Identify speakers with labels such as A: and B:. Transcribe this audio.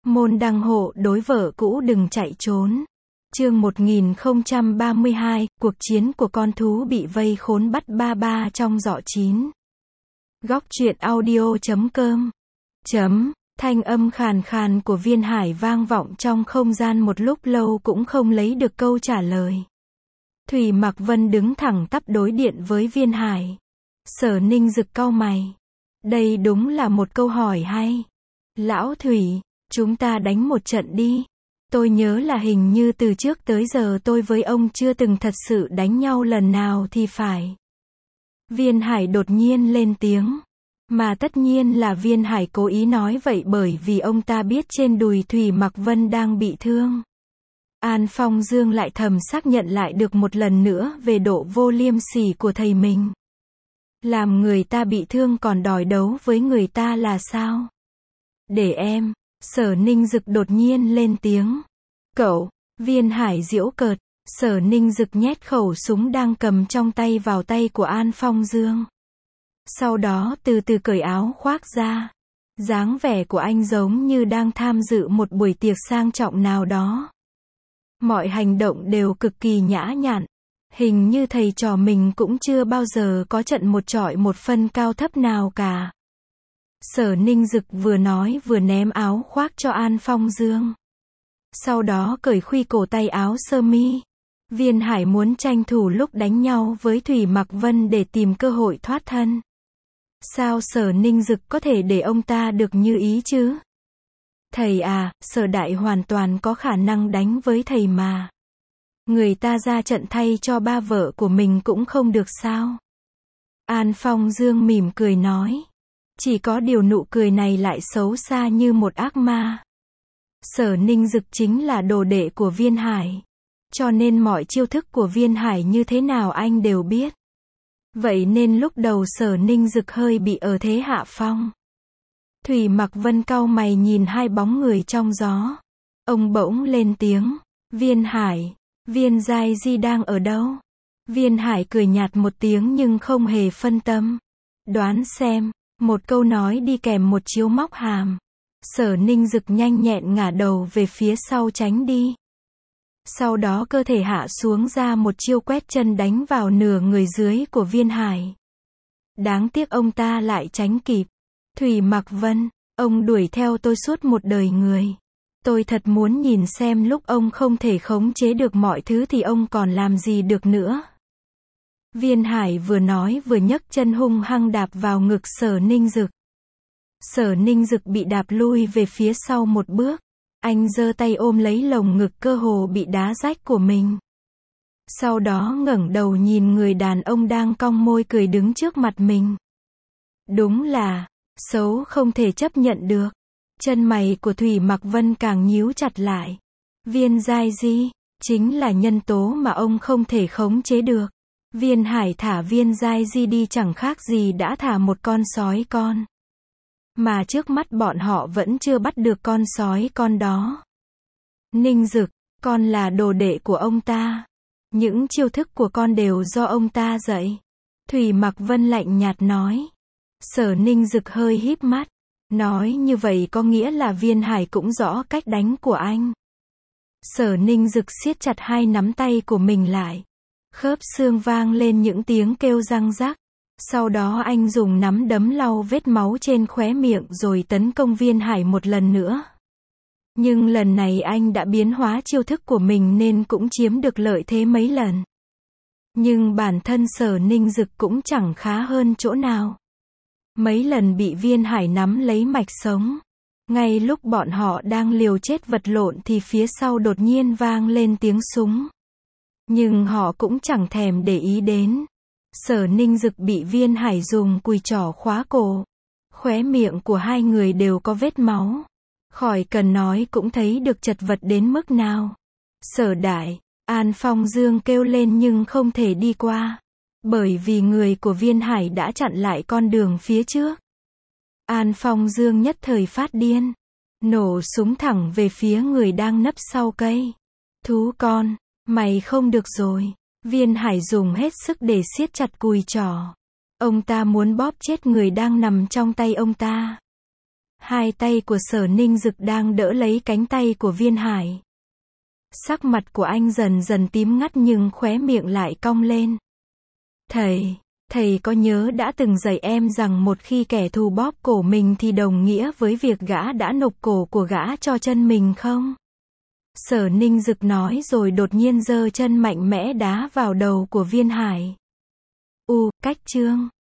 A: Môn đăng hộ đối vợ cũ đừng chạy trốn. Chương 1032, cuộc chiến của con thú bị vây khốn bắt ba ba trong giỏ chín. Góc truyện audio.com. Thanh âm khàn khàn của Viên Hải vang vọng trong không gian một lúc lâu cũng không lấy được câu trả lời. Thủy Mặc Vân đứng thẳng tắp đối điện với Viên Hải. Sở Ninh Dực cau mày. Đây đúng là một câu hỏi hay. Lão Thủy, chúng ta đánh một trận đi. Tôi nhớ là hình như từ trước tới giờ tôi với ông chưa từng thật sự đánh nhau lần nào thì phải. Viên Hải đột nhiên lên tiếng. Mà tất nhiên là Viên Hải cố ý nói vậy bởi vì ông ta biết trên đùi Thủy Mặc Vân đang bị thương. An Phong Dương lại thầm xác nhận lại được một lần nữa về độ vô liêm sỉ của thầy mình. Làm người ta bị thương còn đòi đấu với người ta là sao? Để em. Sở Ninh Dực đột nhiên lên tiếng. Cậu. Viên Hải giễu cợt. Sở Ninh Dực nhét khẩu súng đang cầm trong tay vào tay của An Phong Dương. Sau đó từ từ cởi áo khoác ra. Dáng vẻ của anh giống như đang tham dự một buổi tiệc sang trọng nào đó. Mọi hành động đều cực kỳ nhã nhặn. Hình như thầy trò mình cũng chưa bao giờ có trận một chọi một phân cao thấp nào cả. Sở Ninh Dực vừa nói vừa ném áo khoác cho An Phong Dương. Sau đó cởi khuy cổ tay áo sơ mi. Viên Hải muốn tranh thủ lúc đánh nhau với Thủy Mặc Vân để tìm cơ hội thoát thân. Sao Sở Ninh Dực có thể để ông ta được như ý chứ? Thầy à, Sở Đại hoàn toàn có khả năng đánh với thầy mà. Người ta ra trận thay cho ba vợ của mình cũng không được sao? An Phong Dương mỉm cười nói. Chỉ có điều nụ cười này lại xấu xa như một ác ma. Sở Ninh Dực chính là đồ đệ của Viên Hải. Cho nên mọi chiêu thức của Viên Hải như thế nào anh đều biết. Vậy nên lúc đầu Sở Ninh Dực hơi bị ở thế hạ phong. Thủy Mặc Vân cau mày nhìn hai bóng người trong gió. Ông bỗng lên tiếng. Viên Hải, Viên Giai Di đang ở đâu? Viên Hải cười nhạt một tiếng nhưng không hề phân tâm. Đoán xem. Một câu nói đi kèm một chiêu móc hàm. Sở Ninh Dực nhanh nhẹn ngả đầu về phía sau tránh đi. Sau đó cơ thể hạ xuống ra một chiêu quét chân đánh vào nửa người dưới của Viên Hải. Đáng tiếc ông ta lại tránh kịp. Thủy Mặc Vân, ông đuổi theo tôi suốt một đời người. Tôi thật muốn nhìn xem lúc ông không thể khống chế được mọi thứ thì ông còn làm gì được nữa. Viên Hải vừa nói vừa nhấc chân hung hăng đạp vào ngực Sở Ninh Dực. Sở Ninh Dực bị đạp lui về phía sau một bước. Anh giơ tay ôm lấy lồng ngực cơ hồ bị đá rách của mình. Sau đó ngẩng đầu nhìn người đàn ông đang cong môi cười đứng trước mặt mình. Đúng là, xấu không thể chấp nhận được. Chân mày của Thủy Mặc Vân càng nhíu chặt lại. Viên Giai Di, chính là nhân tố mà ông không thể khống chế được. Viên Hải thả Viên Giai Di đi chẳng khác gì đã thả một con sói con. Mà trước mắt bọn họ vẫn chưa bắt được con sói con đó. Ninh Dực, con là đồ đệ của ông ta. Những chiêu thức của con đều do ông ta dạy. Thủy Mặc Vân lạnh nhạt nói. Sở Ninh Dực hơi híp mắt. Nói như vậy có nghĩa là Viên Hải cũng rõ cách đánh của anh. Sở Ninh Dực siết chặt hai nắm tay của mình lại. Khớp xương vang lên những tiếng kêu răng rắc. Sau đó anh dùng nắm đấm lau vết máu trên khóe miệng rồi tấn công Viên Hải một lần nữa. Nhưng lần này anh đã biến hóa chiêu thức của mình nên cũng chiếm được lợi thế mấy lần. Nhưng bản thân Sở Ninh Dực cũng chẳng khá hơn chỗ nào. Mấy lần bị Viên Hải nắm lấy mạch sống. Ngay lúc bọn họ đang liều chết vật lộn thì phía sau đột nhiên vang lên tiếng súng. Nhưng họ cũng chẳng thèm để ý đến. Sở Ninh Dực bị Viên Hải dùng cùi trỏ khóa cổ. Khóe miệng của hai người đều có vết máu. Khỏi cần nói cũng thấy được chật vật đến mức nào. Sở Đại, An Phong Dương kêu lên nhưng không thể đi qua. Bởi vì người của Viên Hải đã chặn lại con đường phía trước. An Phong Dương nhất thời phát điên. Nổ súng thẳng về phía người đang nấp sau cây. Thú con, mày không được rồi. Viên Hải dùng hết sức để siết chặt cùi trỏ. Ông ta muốn bóp chết người đang nằm trong tay ông ta. Hai tay của Sở Ninh Dực đang đỡ lấy cánh tay của Viên Hải. Sắc mặt của anh dần dần tím ngắt nhưng khóe miệng lại cong lên. Thầy có nhớ đã từng dạy em rằng một khi kẻ thù bóp cổ mình thì đồng nghĩa với việc gã đã nộp cổ của gã cho chân mình không? Sở Ninh Dực nói rồi đột nhiên giơ chân mạnh mẽ đá vào đầu của Viên Hải. Cách chương